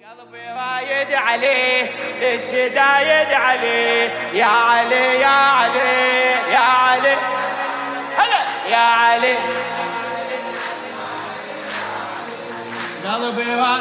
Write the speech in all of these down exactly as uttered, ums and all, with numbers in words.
قلبي وايد عليه الشدايد عليه يا علي يا علي يا علي هلا يا علي قلبي وايد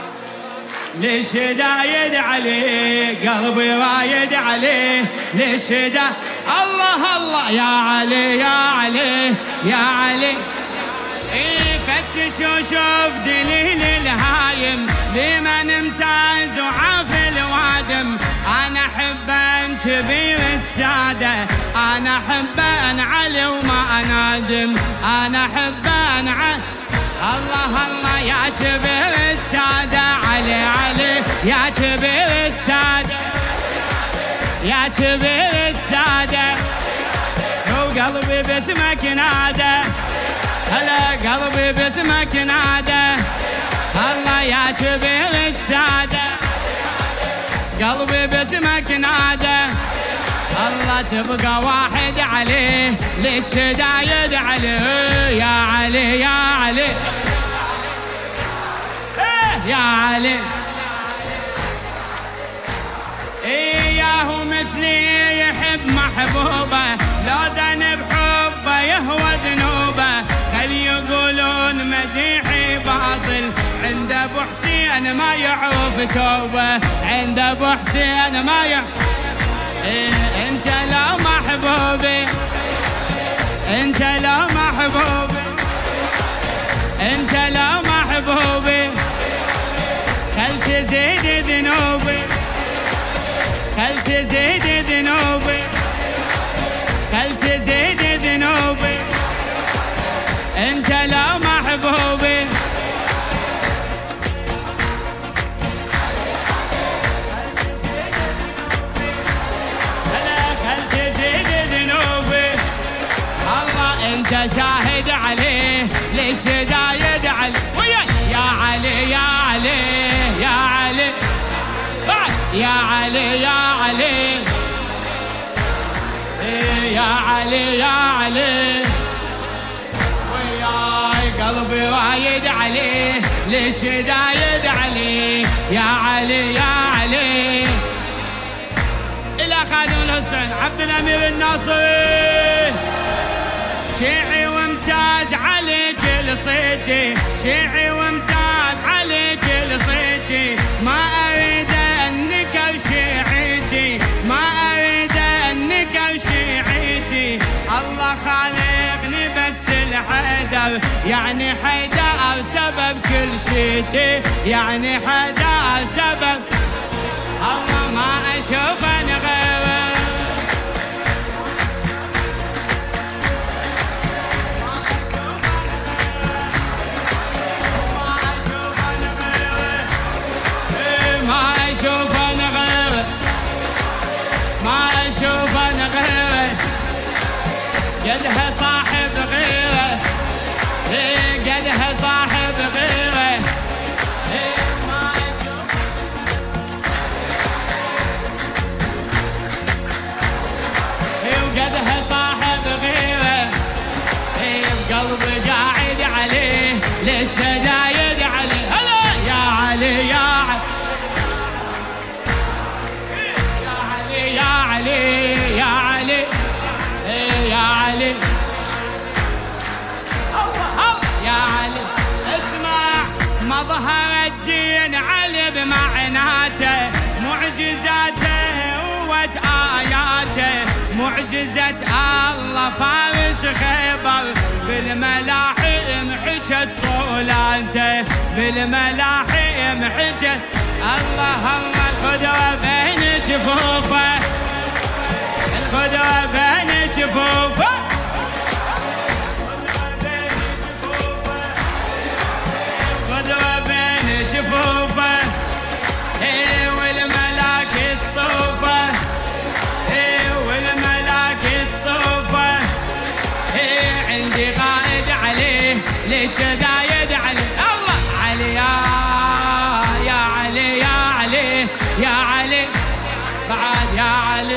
للشدايد عليه قلبي وايد عليه للشدا الله الله يا علي يا علي يا علي فتش وشوف دليل الهايم لمن امتاز وعاف الوادم انا حبا كبير الساده انا حبا علي وما انادم انا حبا علي الله الله يا كبير الساده علي علي يا كبير الساده يا كبير الساده وقلبي باسمك نادى هلا قلبي باسمك نادى الله يا كبير السادة قلبي باسمك نادى الله تبقى واحد عليه للشدايد عليه يا علي يا علي يا علي إياه مثلي يحب محبوبه لو دن بحبه يهوى ذنوبه خلي يقولون مديحي باطل عند ابو حسين ما يعرف توبه عند ابو حسين ما يعرف إيه انت لو محبوبي انت لو محبوبي انت لو محبوبي خل تزيد ذنوبي خل تزيد ذنوبي خل تزيد ذنوبي انت لو محبوبي هلا خل تزيد ذنوبي الله انت شاهد عليه للشدايد عليه وياي يا علي يا علي يا علي يا علي يا علي يا علي يا علي وياي قلبي وايد عليه للشدايد عليه يا علي يا علي إلى خادم الحسين عبد الأمير الناصري شيعي وامتاز عليك لصيتي شيعي وامتاز عليك لصيتي ما أريد أنك شيعتي ما أريد أنك شيعتي الله خالقني بس الحيدر يعني حيدر سبب كل شيتي يعني حيدر سبب الله ما أشوف أنا غيره ما أشوف أنا غيره ما أشوف أنا غيره قدها صاحب غيره قدها صاحب غيره ما أشوف وقدها صاحب غيره بقلبي قاعد عليه للشدايد عليه هلا يا علي يا علي يا علي يا علي يا علي الله يا علي اسمع مظهر الدين علي بمعناته معجزاته قوة آياته معجزة الله فارس خيبر بالملاحم حجت صولانته بالملاحم حجت الله الله القدرة بين جفوفه القدرة بين جفوفه القدرة بين جفوفه ايه والملاك الطوفه ايه والملاك الطوفه ايه عندي قائد عليه للشدايد عليه الله علي يا يا علي يا علي يا علي بعد يا علي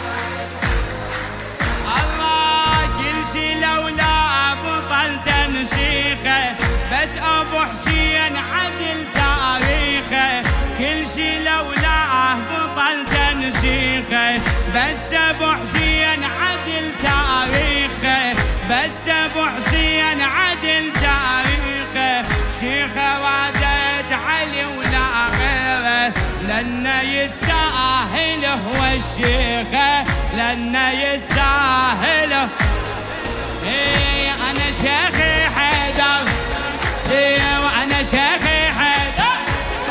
الله كل شي لولا بطل تنسيخه بس ابو حسين عدل تاريخه كل شي لولاه بطل تنسيخه، بس ابو حسين عدل تاريخه، بس ابو حسين عدل تاريخه. شيخه وادت علي ولا غيره، لأنه يستاهل هو الشيخه، لأنه يستاهل. ايه انا شيخي حيدر، ايه وانا شيخي حيدر.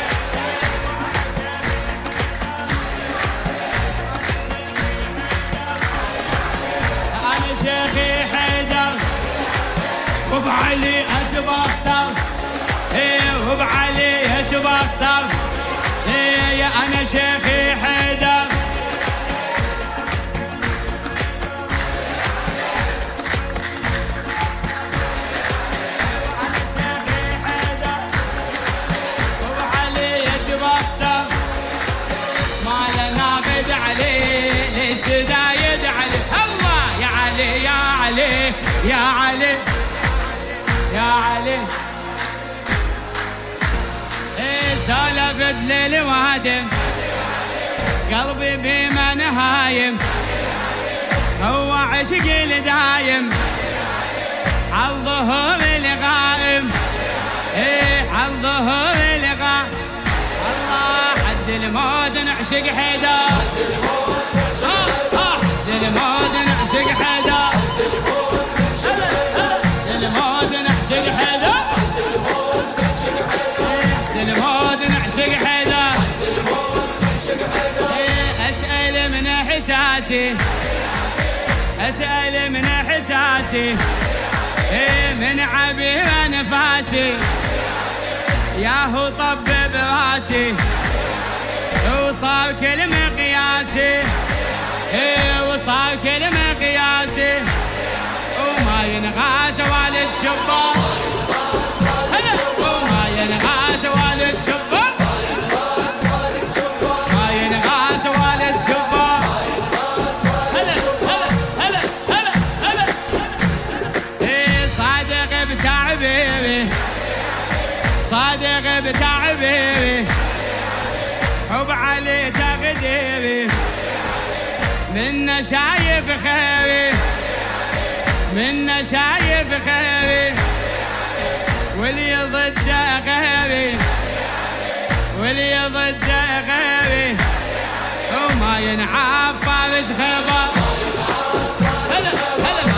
انا شيخي حيدر وبعلي اتبختر، ايه وبعلي اتبختر. ايه انا شيخي حيدر دايد علي. الله يا علي يا علي يا علي يا علي. ايه سولف بليل وادم قلبي بما نهايم، هو عشقي الدايم عالظهور الغائم، ايه عالظهور الغائم. الله حد الموت نعشق حيدر، للموت نعشق حدا، للموت نعشق حدا، للموت نعشق حدا. أسأل من إحساسي، أسأل من إحساسي، من عبير أنفاسي، ياهو طبب راسي وصار كل مقياسي، ايه وصار كل مقياسي، وما ينغاش والد شباب، وما ينغاش والد شباب، ما ينغاش والد شباب. هلا هلا هلا هلا هلا. ايه صادق بتعبيري، صادق بتعبيري، حب علي تقديري، منا شايف خيري، منا شايف خيري، واللي ضده غيري، واللي ضده غيري، وما ينعاف فارس خيبر. هلا هلا